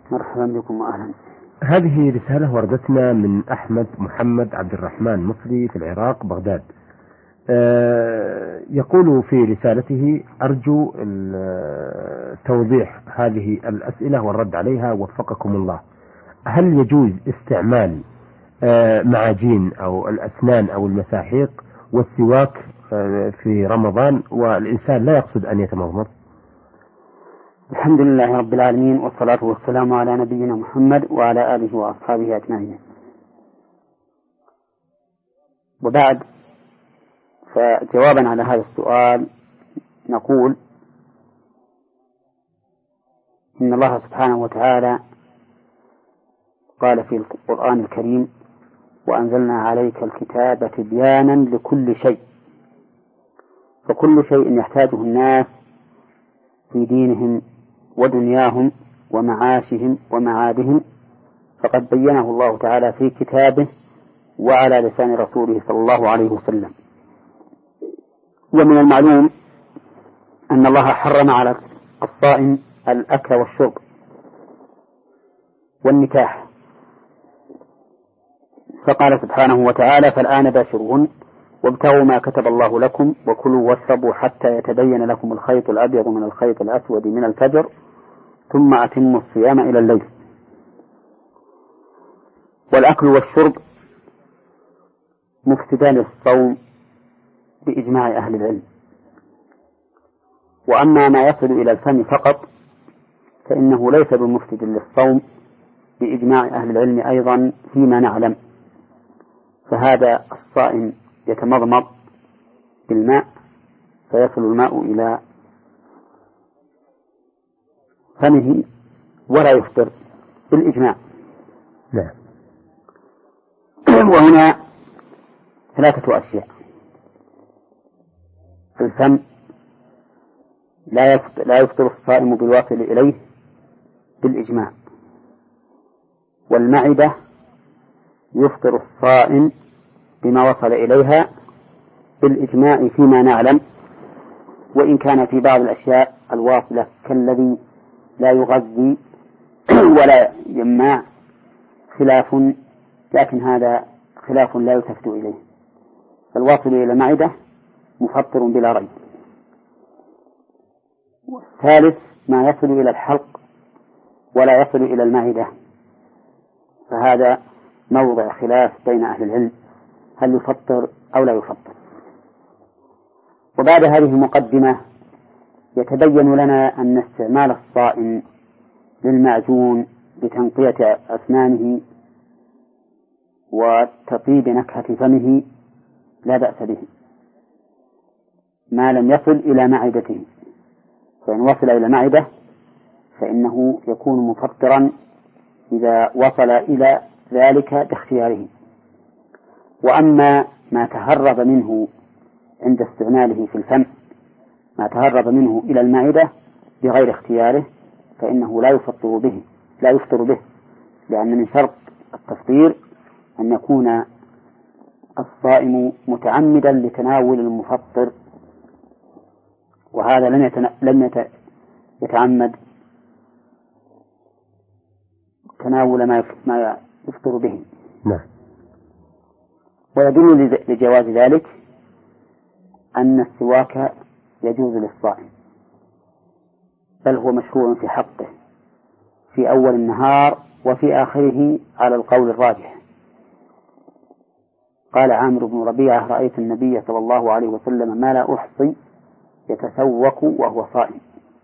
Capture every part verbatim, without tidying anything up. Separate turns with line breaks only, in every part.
مرحبا بكم وأهلا.
هذه رسالة وردتنا من أحمد محمد عبد الرحمن مصري في العراق بغداد. يقول في رسالته: أرجو توضيح هذه الأسئلة والرد عليها وفقكم الله. هل يجوز استعمال معاجين أو الأسنان أو المساحيق والسواك في رمضان والإنسان لا يقصد أن يتمضمض؟
الحمد لله رب العالمين، والصلاة والسلام على نبينا محمد وعلى آله وأصحابه أجمعين. وبعد، فجوابا على هذا السؤال نقول إن الله سبحانه وتعالى قال في القرآن الكريم: وأنزلنا عليك الكتاب تبيانا لكل شيء. فكل شيء يحتاجه الناس في دينهم ودنياهم ومعاشهم ومعادهم فقد بينه الله تعالى في كتابه وعلى لسان رسوله صلى الله عليه وسلم. ومن المعلوم أن الله حرم على الصائم الأكل والشرب والنكاح، فقال سبحانه وتعالى: فالآن باشروهن وابتغوا ما كتب الله لكم وكلوا واشربوا حتى يتبين لكم الخيط الأبيض من الخيط الأسود من الفجر ثم أتموا الصيام إلى الليل. والأكل والشرب مفسدان للصوم بإجماع أهل العلم. وأما ما يصل إلى الفم فقط فإنه ليس بمفسد للصوم بإجماع أهل العلم أيضا فيما نعلم. فهذا الصائم يتمضمض بالماء فيصل الماء إلى فمه ولا يفطر بالإجماع.
نعم.
وهنا ثلاثة أشياء: الفم لا يفطر, لا يفطر الصائم بالواصل إليه بالإجماع، والمعدة يفطر الصائم بما وصل إليها بالإجماع فيما نعلم، وإن كان في بعض الأشياء الواصلة كالذي لا يغذي ولا يماع خلاف، لكن هذا خلاف لا يلتفت إليه. فالواصل إلى المعدة مفطر بلا ريب. والثالث ما يصل إلى الحلق ولا يصل إلى المعدة، فهذا موضع خلاف بين أهل العلم هل يفطر أو لا يفطر. وبعد هذه المقدمة يتبين لنا أن استعمال الصائم للمعجون لتنقية أسنانه وتطيب نكهة فمه لا بأس به ما لم يصل إلى معدته، فإن وصل إلى معدة فإنه يكون مفطرا إذا وصل إلى ذلك باختياره. وأما ما تهرب منه عند استعماله في الفم، ما تهرب منه إلى المعدة بغير اختياره، فإنه لا يفطر به لا يفطر به لأن من شرط التفطير أن يكون الصائم متعمدا لتناول المفطر، وهذا لم يتن... لم يتعمد تناول ما ما يفطر به.
نعم.
ويدل لجواز ذلك أن السواك يجوز للصائم، بل هو مشروع في حقه في أول النهار وفي آخره على القول الراجح. قال عامر بن ربيعة: رأيت النبي صلى الله عليه وسلم ما لا أحصي يتسوك وهو صائم.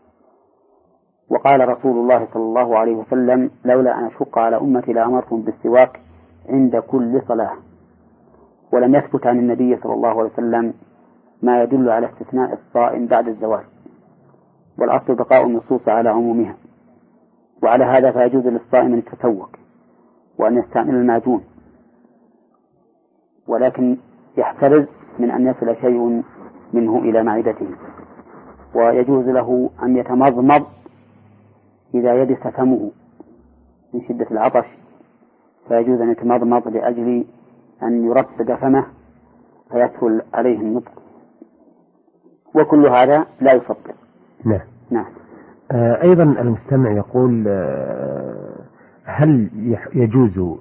وقال رسول الله صلى الله عليه وسلم: لولا أن أشق على أمتي لأمرتهم بالسواك عند كل صلاة. ولم يثبت عن النبي صلى الله عليه وسلم ما يدل على استثناء الصائم بعد الزواج، والأصل بقاء النصوص على عمومها. وعلى هذا فيجوز للصائم أن يتسوك وأن يستعمل المعجون، ولكن يحترز من أن يصل شيء منه إلى معدته. ويجوز له أن يتمضمض إذا يبس فمه من شدة العطش، فيجوز أن يتمضمض لأجل أن يرطب فمه فيسهل عليه النطق، وكل هذا لا يفطر.
نعم.
نعم.
آه أيضا المستمع يقول: آه هل يجوز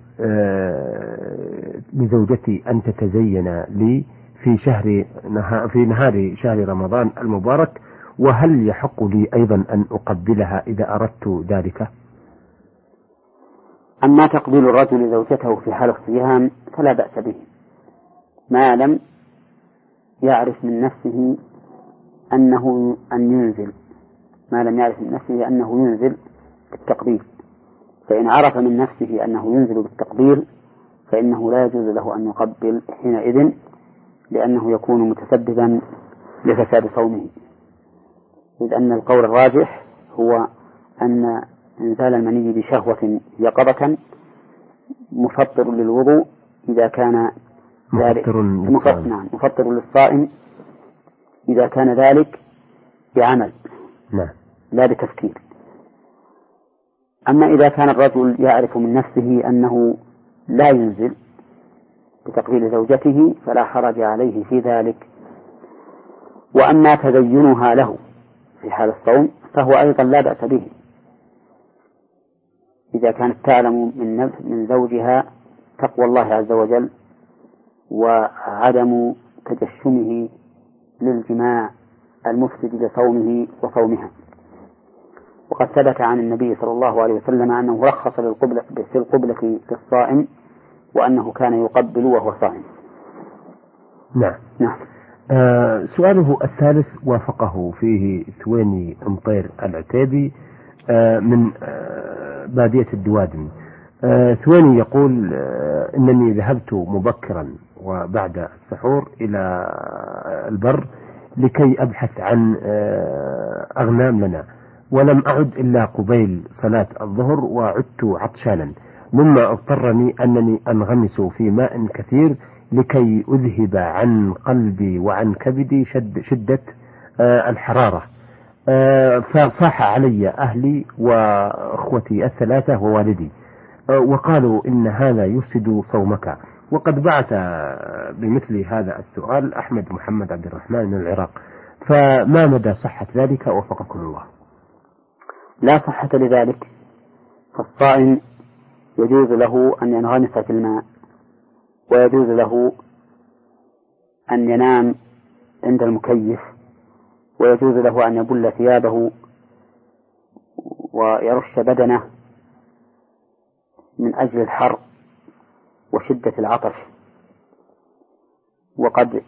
لزوجتي أن تتزين لي في شهر في نهار شهر رمضان المبارك؟ وهل يحق لي أيضا أن أقبلها إذا أردت ذلك؟
أما تقبيل الرجل زوجته في حال الصيام فلا بأس به، ما لم يعرف من نفسه أنه أن ينزل ما لم يعرف من نفسه أنه ينزل بالتقبيل. فإن عرف من نفسه أنه ينزل بالتقبيل فإنه لا يجوز له أن يقبل حينئذ، لأنه يكون متسببا لفساد صومه، إذ أن القول الراجح هو أن إنزال المني بشهوة يقظة مفطر للوضوء إذا كان ذلك
مفطر,
نعم مفطر للصائم إذا كان ذلك بعمل
نعم
لا بتفكير. أما إذا كان الرجل يعرف من نفسه أنه لا ينزل بتقبيل زوجته فلا حرج عليه في ذلك. وأما تزينها له في حال الصوم فهو أيضا لا بأس به إذا كانت تعلم من من زوجها تقوى الله عز وجل وعدم تجشمه للجماع المفسد لصومه وصومها. وقد ثبت عن النبي صلى الله عليه وسلم أنه رخص للقبلة في القبلة للصائم وأنه كان يقبل وهو صائم.
نعم
نعم.
آه سؤاله الثالث وافقه فيه ثويني أمطير العتيبي آه من آه بادية الدوادم. آه ثويني يقول آه إنني ذهبت مبكرا وبعد السحور إلى البر لكي أبحث عن آه أغنام لنا، ولم أعد إلا قبيل صلاة الظهر وعدت عطشانا، مما اضطرني أنني أنغمس في ماء كثير لكي أذهب عن قلبي وعن كبدي شد شدة آه الحرارة. آه فصاح علي أهلي وأخوتي الثلاثة ووالدي آه وقالوا إن هذا يفسد صومك. وقد بعث بمثل هذا السؤال أحمد محمد عبد الرحمن من العراق، فما مدى صحة ذلك وفقكم الله؟
لا صحة لذلك، فالصائم يجوز له أن ينغمس في الماء، ويجوز له أن ينام عند المكيف، ويجوز له أن يبل ثيابه ويرش بدنه من أجل الحر وشدة العطش. وقد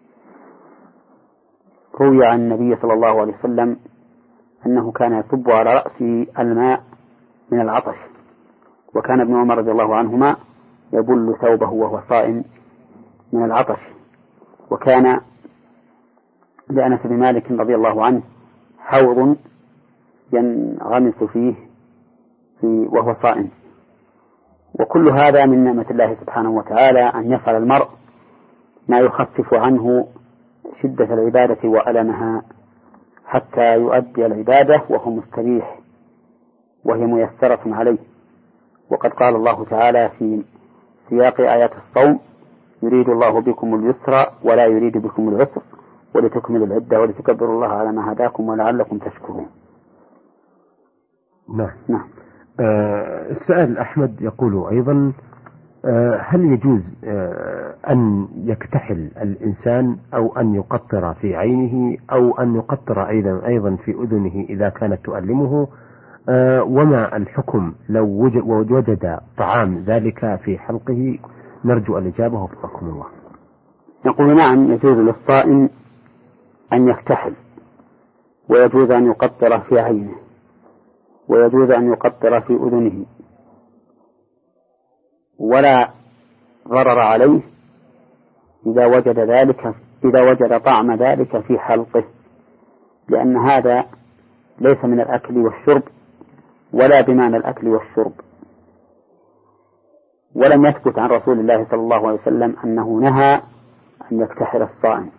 روي عن النبي صلى الله عليه وسلم أنه كان يصب على رأسه الماء من العطش، وكان ابن عمر رضي الله عنهما يبل ثوبه وهو صائم من العطش. وكان لأنس بن مالك رضي الله عنه حوض ينغمس فيه في وهو صائم. وكل هذا من نعمة الله سبحانه وتعالى أن يفعل المرء ما يخفف عنه شدة العبادة وألمها حتى يؤدي العبادة وهو مستريح وهي ميسرة عليه. وقد قال الله تعالى في سياق آيات الصوم: يريد الله بكم اليسر ولا يريد بكم العسر ولتكملوا العدة ولتكبروا الله على ما هداكم ولعلكم تشكرون.
نعم.
نعم.
آه السائل أحمد يقول أيضا: آه هل يجوز آه أن يكتحل الإنسان أو أن يقطر في عينه أو أن يقطر أيضا أيضا في أذنه إذا كانت تؤلمه؟ آه وما الحكم لو وجد, وجد طعام ذلك في حلقه؟ نرجو الإجابة وفقكم الله.
يقول: نعم، يجوز للصائم أن يكتحل، ويجوز أن يقطر في عينه، ويجوز أن يقطر في أذنه، ولا ضرر عليه إذا وجد ذلك إذا وجد طعم ذلك في حلقه، لأن هذا ليس من الأكل والشرب ولا بمعنى الأكل والشرب. ولم يثبت عن رسول الله صلى الله عليه وسلم أنه نهى أن يكتحل الصائم.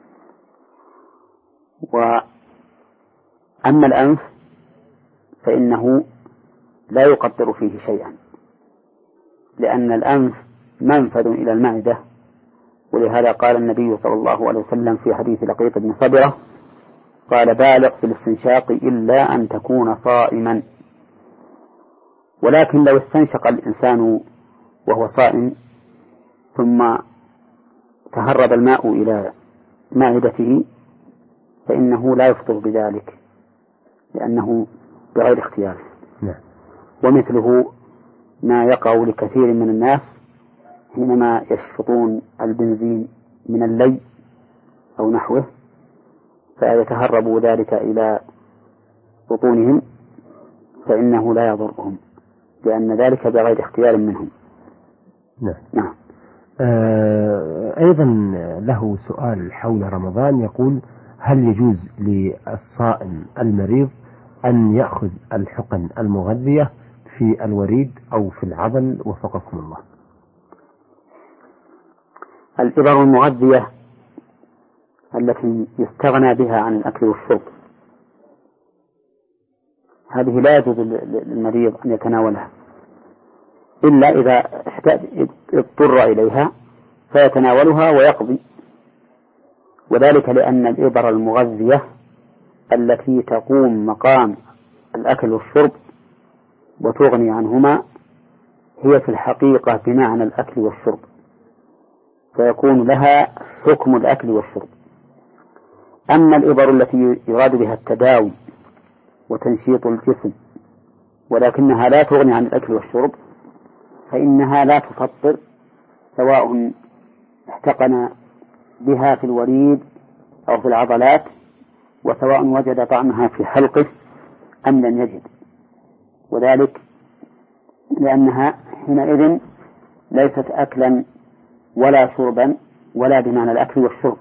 وأما الأنف فإنه لا يقطر فيه شيئا، لأن الأنف منفذ إلى المعدة، ولهذا قال النبي صلى الله عليه وسلم في حديث لقيط بن صبرة قال: بالغ في الاستنشاق إلا أن تكون صائما. ولكن لو استنشق الإنسان وهو صائم ثم تهرب الماء إلى معدته فإنه لا يفطر بذلك لأنه بغير اختيار.
نعم.
ومثله ما يقع لكثير من الناس حينما يشفطون البنزين من اللي أو نحوه فيتهرب ذلك إلى بطونهم فإنه لا يضرهم لأن ذلك بغير اختيار منهم.
نعم.
نعم.
آه أيضا له سؤال حول رمضان يقول: هل يجوز للصائم المريض أن يأخذ الحقن المغذية في الوريد أو في العضل وفقكم الله؟
الإبر المغذية التي يستغنى بها عن الأكل والشرب هذه لا يجوز للمريض أن يتناولها إلا إذا اضطر إليها فيتناولها ويقضي، وذلك لأن الإبر المغذية التي تقوم مقام الأكل والشرب وتغني عنهما هي في الحقيقة بمعنى الأكل والشرب، فيكون لها حكم الأكل والشرب. أما الإبر التي يراد بها التداوي وتنشيط الجسم ولكنها لا تغني عن الأكل والشرب فإنها لا تفطر سواء احتقن بها في الوريد أو في العضلات، وسواء وجد طعمها في حلقه أم لم يجد، وذلك لأنها حينئذ ليست أكلا ولا شربا ولا بمعنى الأكل والشرب.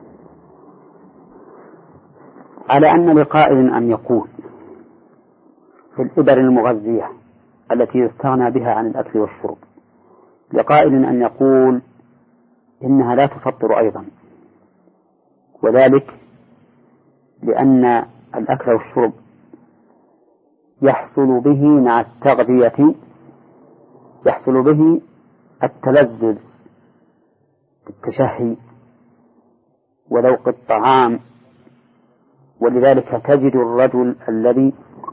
على أن لقائل أن يقول في الإبر المغذية التي يستغنى بها عن الأكل والشرب لقائل أن يقول إنها لا تفطر أيضا، وذلك لأن الأكل والشرب يحصل به مع التغذية يحصل به التلذذ بالتشهي وذوق الطعام، ولذلك تجد الرجل الذي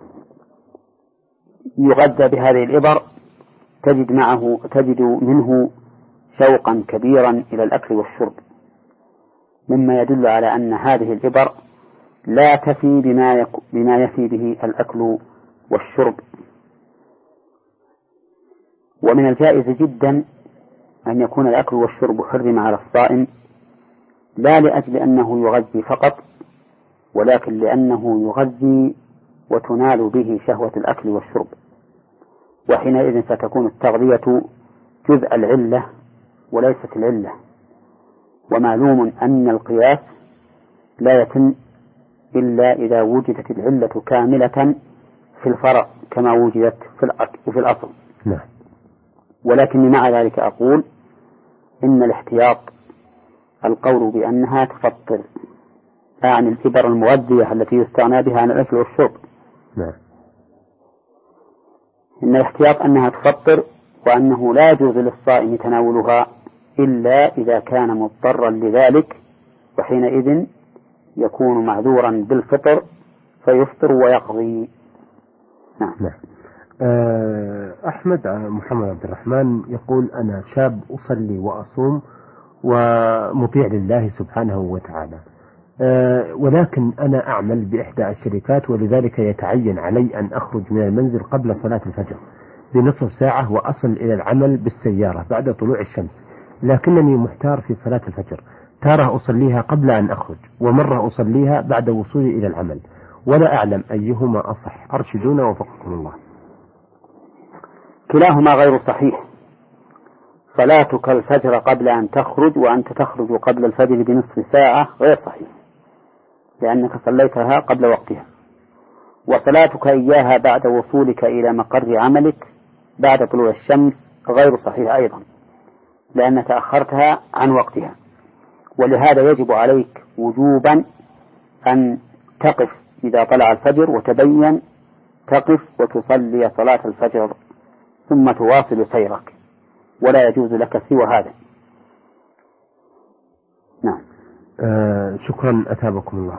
يغذى بهذه الإبر تجد معه تجد منه شوقا كبيرا إلى الأكل والشرب، مما يدل على أن هذه الإبر لا تفي بما, يك... بما يفي به الأكل والشرب. ومن الجائز جدا أن يكون الأكل والشرب حرم على الصائم لا لأجل أنه يغذي فقط، ولكن لأنه يغذي وتنال به شهوة الأكل والشرب، وحينئذ فتكون التغذية جزء العلة وليست العلة. ومعلوم أن القياس لا يتم إلا إذا وجدت العلة كاملة في الفرع كما وجدت في الأصل.
نعم.
ولكن مع ذلك أقول إن الاحتياط القول بأنها تفطر عن الإبر المغذية التي يستغنى بها عن الأكل والشرب.
نعم.
إن الاحتياط أنها تفطر وأنه لا يجوز للصائم تناولها إلا إذا كان مضطرا لذلك، وحينئذ يكون معذورا بالفطر فيفطر ويقضي. نعم.
نعم. أحمد محمد عبد الرحمن يقول: أنا شاب أصلي وأصوم ومطيع لله سبحانه وتعالى، ولكن أنا أعمل بإحدى الشركات، ولذلك يتعين علي أن أخرج من المنزل قبل صلاة الفجر بنصف ساعة وأصل إلى العمل بالسيارة بعد طلوع الشمس، لكنني محتار في صلاة الفجر، تارة أصليها قبل أن أخرج ومرة أصليها بعد وصولي إلى العمل، ولا أعلم أيهما أصح، أرشدونا وفقكم الله.
كلاهما غير صحيح. صلاتك الفجر قبل أن تخرج وأنت تخرج قبل الفجر بنصف ساعة غير صحيح، لأنك صليتها قبل وقتها. وصلاتك إياها بعد وصولك إلى مقر عملك بعد طلوع الشمس غير صحيح أيضا، لأنك أخرتها عن وقتها. ولهذا يجب عليك وجوبا أن تقف إذا طلع الفجر وتبين تقف وتصلي صلاة الفجر ثم تواصل سيرك، ولا يجوز لك سوى هذا. نعم.
آه شكرا أثابكم الله.